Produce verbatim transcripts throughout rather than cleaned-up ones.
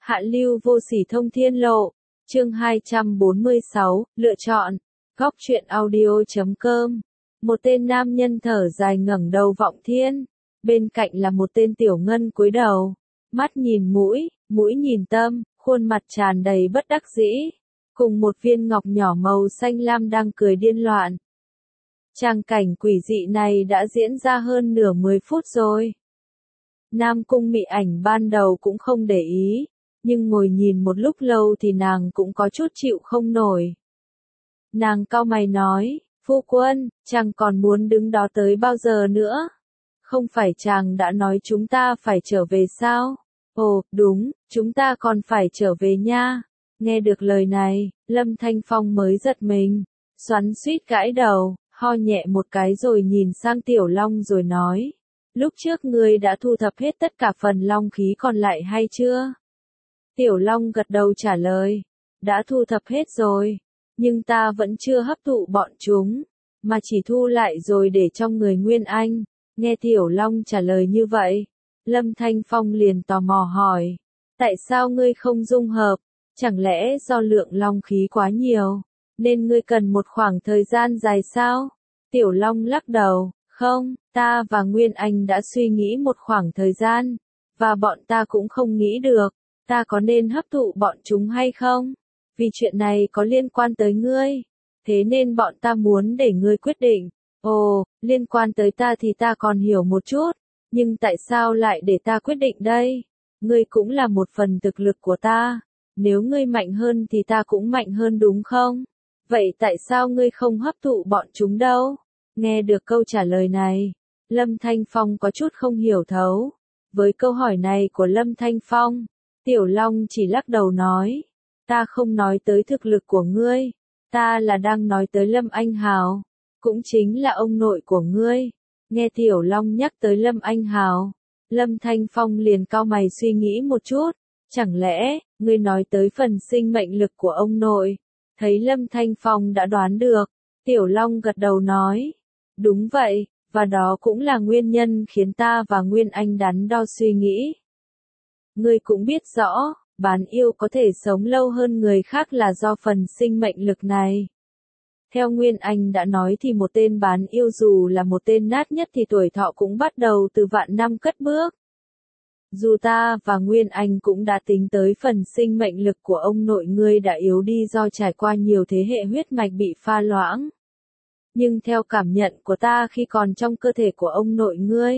Hạ lưu vô sỉ thông thiên lộ. Chương hai trăm bốn mươi sáu, lựa chọn. Góc truyện audio chấm com. Một tên nam nhân thở dài ngẩng đầu vọng thiên. Bên cạnh là một tên tiểu ngân cúi đầu. Mắt nhìn mũi, mũi nhìn tâm, khuôn mặt tràn đầy bất đắc dĩ. Cùng một viên ngọc nhỏ màu xanh lam đang cười điên loạn. Tràng cảnh quỷ dị này đã diễn ra hơn nửa mười phút rồi. Nam Cung Mị Ảnh ban đầu cũng không để ý, nhưng ngồi nhìn một lúc lâu thì nàng cũng có chút chịu không nổi. Nàng cau mày nói, phu quân, chàng còn muốn đứng đó tới bao giờ nữa? Không phải chàng đã nói chúng ta phải trở về sao? Ồ, đúng, chúng ta còn phải trở về nha. Nghe được lời này, Lâm Thanh Phong mới giật mình, xoắn xuýt gãi đầu, ho nhẹ một cái rồi nhìn sang Tiểu Long rồi nói. Lúc trước ngươi đã thu thập hết tất cả phần long khí còn lại hay chưa? Tiểu Long gật đầu trả lời. Đã thu thập hết rồi. Nhưng ta vẫn chưa hấp thụ bọn chúng. Mà chỉ thu lại rồi để trong người Nguyên Anh. Nghe Tiểu Long trả lời như vậy. Lâm Thanh Phong liền tò mò hỏi. Tại sao ngươi không dung hợp? Chẳng lẽ do lượng long khí quá nhiều? Nên ngươi cần một khoảng thời gian dài sao? Tiểu Long lắc đầu. Không, ta và Nguyên Anh đã suy nghĩ một khoảng thời gian, và bọn ta cũng không nghĩ được, ta có nên hấp thụ bọn chúng hay không? Vì chuyện này có liên quan tới ngươi, thế nên bọn ta muốn để ngươi quyết định. Ồ, liên quan tới ta thì ta còn hiểu một chút, nhưng tại sao lại để ta quyết định đây? Ngươi cũng là một phần thực lực của ta, nếu ngươi mạnh hơn thì ta cũng mạnh hơn đúng không? Vậy tại sao ngươi không hấp thụ bọn chúng đâu? Nghe được câu trả lời này, Lâm Thanh Phong có chút không hiểu thấu. Với câu hỏi này của Lâm Thanh Phong, Tiểu Long chỉ lắc đầu nói, ta không nói tới thực lực của ngươi, ta là đang nói tới Lâm Anh Hào, cũng chính là ông nội của ngươi. Nghe Tiểu Long nhắc tới Lâm Anh Hào, Lâm Thanh Phong liền cau mày suy nghĩ một chút, chẳng lẽ, ngươi nói tới phần sinh mệnh lực của ông nội? Thấy Lâm Thanh Phong đã đoán được, Tiểu Long gật đầu nói. Đúng vậy, và đó cũng là nguyên nhân khiến ta và Nguyên Anh đắn đo suy nghĩ. Ngươi cũng biết rõ, bán yêu có thể sống lâu hơn người khác là do phần sinh mệnh lực này. Theo Nguyên Anh đã nói thì một tên bán yêu dù là một tên nát nhất thì tuổi thọ cũng bắt đầu từ vạn năm cất bước. Dù ta và Nguyên Anh cũng đã tính tới phần sinh mệnh lực của ông nội ngươi đã yếu đi do trải qua nhiều thế hệ huyết mạch bị pha loãng. Nhưng theo cảm nhận của ta khi còn trong cơ thể của ông nội ngươi,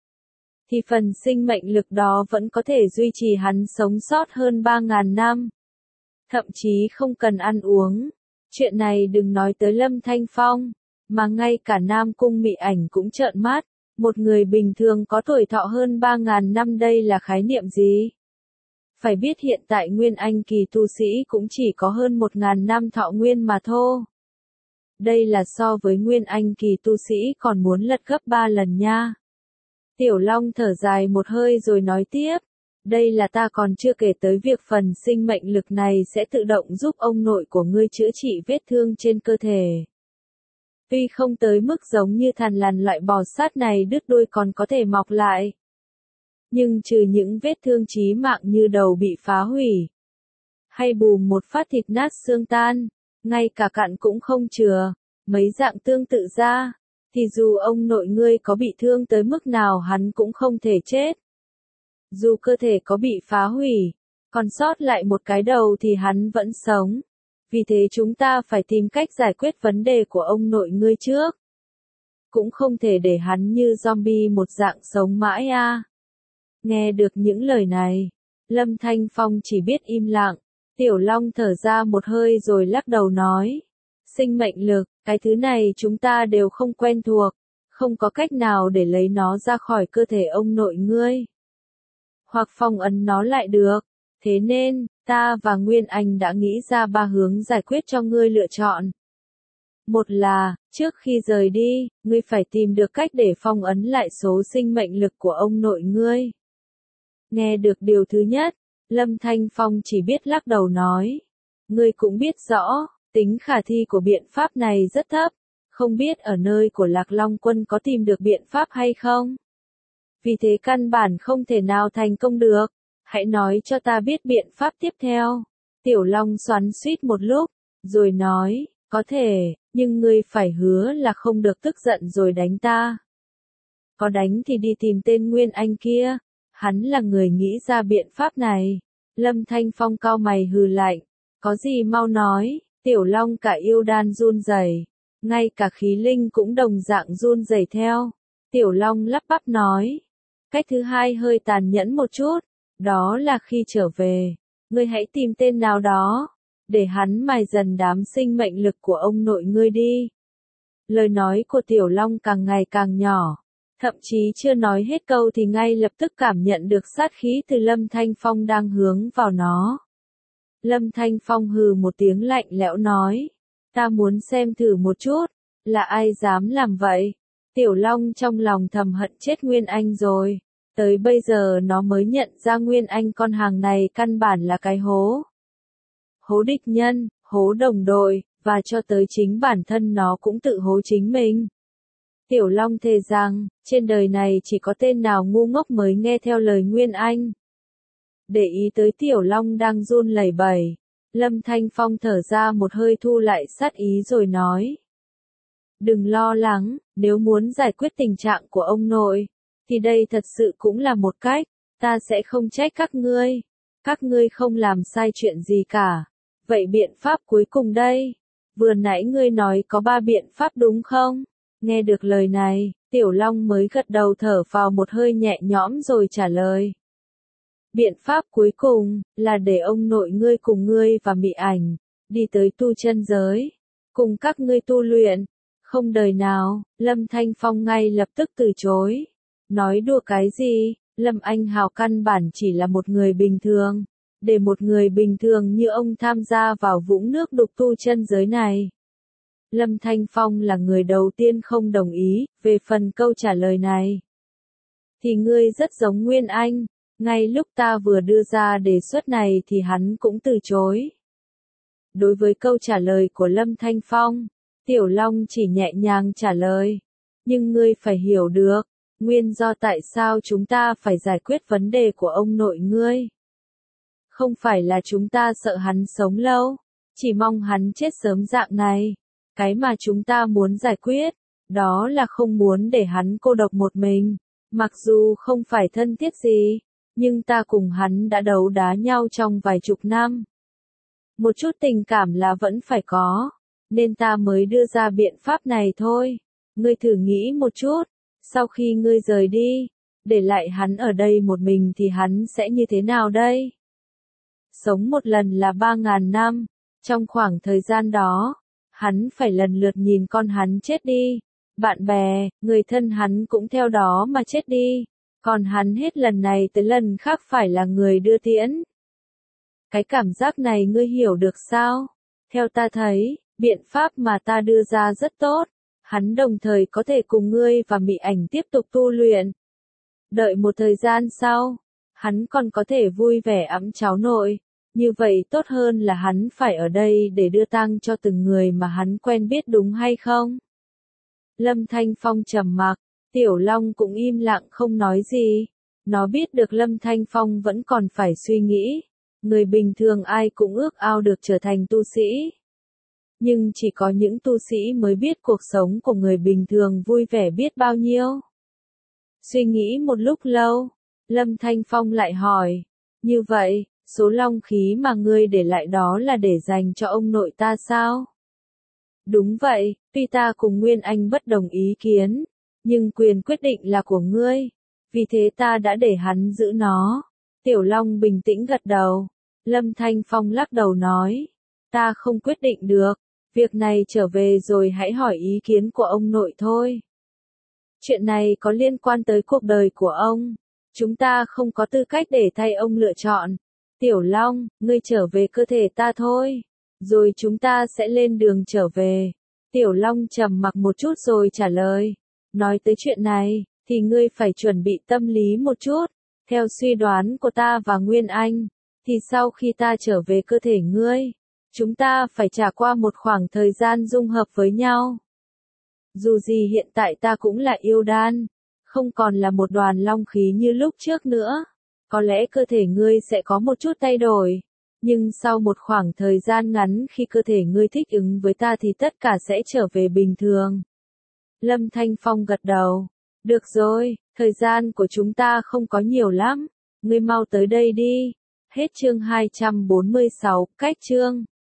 thì phần sinh mệnh lực đó vẫn có thể duy trì hắn sống sót hơn ba ngàn năm. Thậm chí không cần ăn uống. Chuyện này đừng nói tới Lâm Thanh Phong, mà ngay cả Nam Cung Mị Ảnh cũng trợn mắt. Một người bình thường có tuổi thọ hơn ba ngàn năm đây là khái niệm gì? Phải biết hiện tại Nguyên Anh kỳ tu sĩ cũng chỉ có hơn một ngàn năm thọ nguyên mà thôi. Đây là so với Nguyên Anh kỳ tu sĩ còn muốn lật gấp ba lần nha. Tiểu Long thở dài một hơi rồi nói tiếp. Đây là ta còn chưa kể tới việc phần sinh mệnh lực này sẽ tự động giúp ông nội của ngươi chữa trị vết thương trên cơ thể. Tuy không tới mức giống như thằn lằn loại bò sát này đứt đuôi còn có thể mọc lại. Nhưng trừ những vết thương chí mạng như đầu bị phá hủy, hay bùm một phát thịt nát xương tan, ngay cả cặn cũng không chừa, mấy dạng tương tự ra, thì dù ông nội ngươi có bị thương tới mức nào hắn cũng không thể chết. Dù cơ thể có bị phá hủy, còn sót lại một cái đầu thì hắn vẫn sống. Vì thế chúng ta phải tìm cách giải quyết vấn đề của ông nội ngươi trước. Cũng không thể để hắn như zombie một dạng sống mãi à. Nghe được những lời này, Lâm Thanh Phong chỉ biết im lặng. Tiểu Long thở ra một hơi rồi lắc đầu nói. Sinh mệnh lực, cái thứ này chúng ta đều không quen thuộc, không có cách nào để lấy nó ra khỏi cơ thể ông nội ngươi. Hoặc phong ấn nó lại được. Thế nên, ta và Nguyên Anh đã nghĩ ra ba hướng giải quyết cho ngươi lựa chọn. Một là, trước khi rời đi, ngươi phải tìm được cách để phong ấn lại số sinh mệnh lực của ông nội ngươi. Nghe được điều thứ nhất, Lâm Thanh Phong chỉ biết lắc đầu nói. Ngươi cũng biết rõ, tính khả thi của biện pháp này rất thấp, không biết ở nơi của Lạc Long Quân có tìm được biện pháp hay không? Vì thế căn bản không thể nào thành công được. Hãy nói cho ta biết biện pháp tiếp theo. Tiểu Long xoắn xuýt một lúc, rồi nói, có thể, nhưng ngươi phải hứa là không được tức giận rồi đánh ta. Có đánh thì đi tìm tên Nguyên Anh kia, hắn là người nghĩ ra biện pháp này. Lâm Thanh Phong cau mày hừ lạnh, có gì mau nói. Tiểu Long cả yêu đan run rẩy, ngay cả khí linh cũng đồng dạng run rẩy theo. Tiểu Long lắp bắp nói, cách thứ hai hơi tàn nhẫn một chút, đó là khi trở về, ngươi hãy tìm tên nào đó, để hắn mài dần đám sinh mệnh lực của ông nội ngươi đi. Lời nói của Tiểu Long càng ngày càng nhỏ, thậm chí chưa nói hết câu thì ngay lập tức cảm nhận được sát khí từ Lâm Thanh Phong đang hướng vào nó. Lâm Thanh Phong hừ một tiếng lạnh lẽo nói, ta muốn xem thử một chút, là ai dám làm vậy. Tiểu Long trong lòng thầm hận chết Nguyên Anh rồi, tới bây giờ nó mới nhận ra Nguyên Anh con hàng này căn bản là cái hố. Hố địch nhân, hố đồng đội, và cho tới chính bản thân nó cũng tự hố chính mình. Tiểu Long thề rằng, trên đời này chỉ có tên nào ngu ngốc mới nghe theo lời Nguyên Anh. Để ý tới Tiểu Long đang run lẩy bẩy, Lâm Thanh Phong thở ra một hơi thu lại sát ý rồi nói. Đừng lo lắng, nếu muốn giải quyết tình trạng của ông nội, thì đây thật sự cũng là một cách, ta sẽ không trách các ngươi. Các ngươi không làm sai chuyện gì cả. Vậy biện pháp cuối cùng đây? Vừa nãy ngươi nói có ba biện pháp đúng không? Nghe được lời này, Tiểu Long mới gật đầu thở vào một hơi nhẹ nhõm rồi trả lời. Biện pháp cuối cùng, là để ông nội ngươi cùng ngươi và Mị Ảnh, đi tới tu chân giới, cùng các ngươi tu luyện. Không đời nào, Lâm Thanh Phong ngay lập tức từ chối. Nói đùa cái gì, Lâm Anh Hào căn bản chỉ là một người bình thường. Để một người bình thường như ông tham gia vào vũng nước đục tu chân giới này. Lâm Thanh Phong là người đầu tiên không đồng ý, về phần câu trả lời này. Thì ngươi rất giống Nguyên Anh, ngay lúc ta vừa đưa ra đề xuất này thì hắn cũng từ chối. Đối với câu trả lời của Lâm Thanh Phong, Tiểu Long chỉ nhẹ nhàng trả lời. Nhưng ngươi phải hiểu được, nguyên do tại sao chúng ta phải giải quyết vấn đề của ông nội ngươi. Không phải là chúng ta sợ hắn sống lâu, chỉ mong hắn chết sớm dạng này. Cái mà chúng ta muốn giải quyết, đó là không muốn để hắn cô độc một mình. Mặc dù không phải thân thiết gì, nhưng ta cùng hắn đã đấu đá nhau trong vài chục năm. Một chút tình cảm là vẫn phải có, nên ta mới đưa ra biện pháp này thôi. Ngươi thử nghĩ một chút, sau khi ngươi rời đi, để lại hắn ở đây một mình thì hắn sẽ như thế nào đây? Sống một lần là ba ngàn năm, trong khoảng thời gian đó, hắn phải lần lượt nhìn con hắn chết đi, bạn bè, người thân hắn cũng theo đó mà chết đi, còn hắn hết lần này tới lần khác phải là người đưa tiễn. Cái cảm giác này ngươi hiểu được sao? Theo ta thấy, biện pháp mà ta đưa ra rất tốt, hắn đồng thời có thể cùng ngươi và Mị Ảnh tiếp tục tu luyện. Đợi một thời gian sau, hắn còn có thể vui vẻ ẵm cháu nội. Như vậy tốt hơn là hắn phải ở đây để đưa tang cho từng người mà hắn quen biết đúng hay không? Lâm Thanh Phong trầm mặc, Tiểu Long cũng im lặng không nói gì. Nó biết được Lâm Thanh Phong vẫn còn phải suy nghĩ. Người bình thường ai cũng ước ao được trở thành tu sĩ. Nhưng chỉ có những tu sĩ mới biết cuộc sống của người bình thường vui vẻ biết bao nhiêu. Suy nghĩ một lúc lâu, Lâm Thanh Phong lại hỏi, như vậy, số long khí mà ngươi để lại đó là để dành cho ông nội ta sao? Đúng vậy, tuy ta cùng Nguyên Anh bất đồng ý kiến, nhưng quyền quyết định là của ngươi, vì thế ta đã để hắn giữ nó. Tiểu Long bình tĩnh gật đầu. Lâm Thanh Phong lắc đầu nói, ta không quyết định được, việc này trở về rồi hãy hỏi ý kiến của ông nội thôi. Chuyện này có liên quan tới cuộc đời của ông, chúng ta không có tư cách để thay ông lựa chọn. Tiểu Long, ngươi trở về cơ thể ta thôi, rồi chúng ta sẽ lên đường trở về. Tiểu Long trầm mặc một chút rồi trả lời, nói tới chuyện này, thì ngươi phải chuẩn bị tâm lý một chút. Theo suy đoán của ta và Nguyên Anh, thì sau khi ta trở về cơ thể ngươi, chúng ta phải trải qua một khoảng thời gian dung hợp với nhau. Dù gì hiện tại ta cũng là yêu đan, không còn là một đoàn long khí như lúc trước nữa. Có lẽ cơ thể ngươi sẽ có một chút thay đổi. Nhưng sau một khoảng thời gian ngắn khi cơ thể ngươi thích ứng với ta thì tất cả sẽ trở về bình thường. Lâm Thanh Phong gật đầu. Được rồi, thời gian của chúng ta không có nhiều lắm. Ngươi mau tới đây đi. Hết chương hai trăm bốn mươi sáu, cách chương.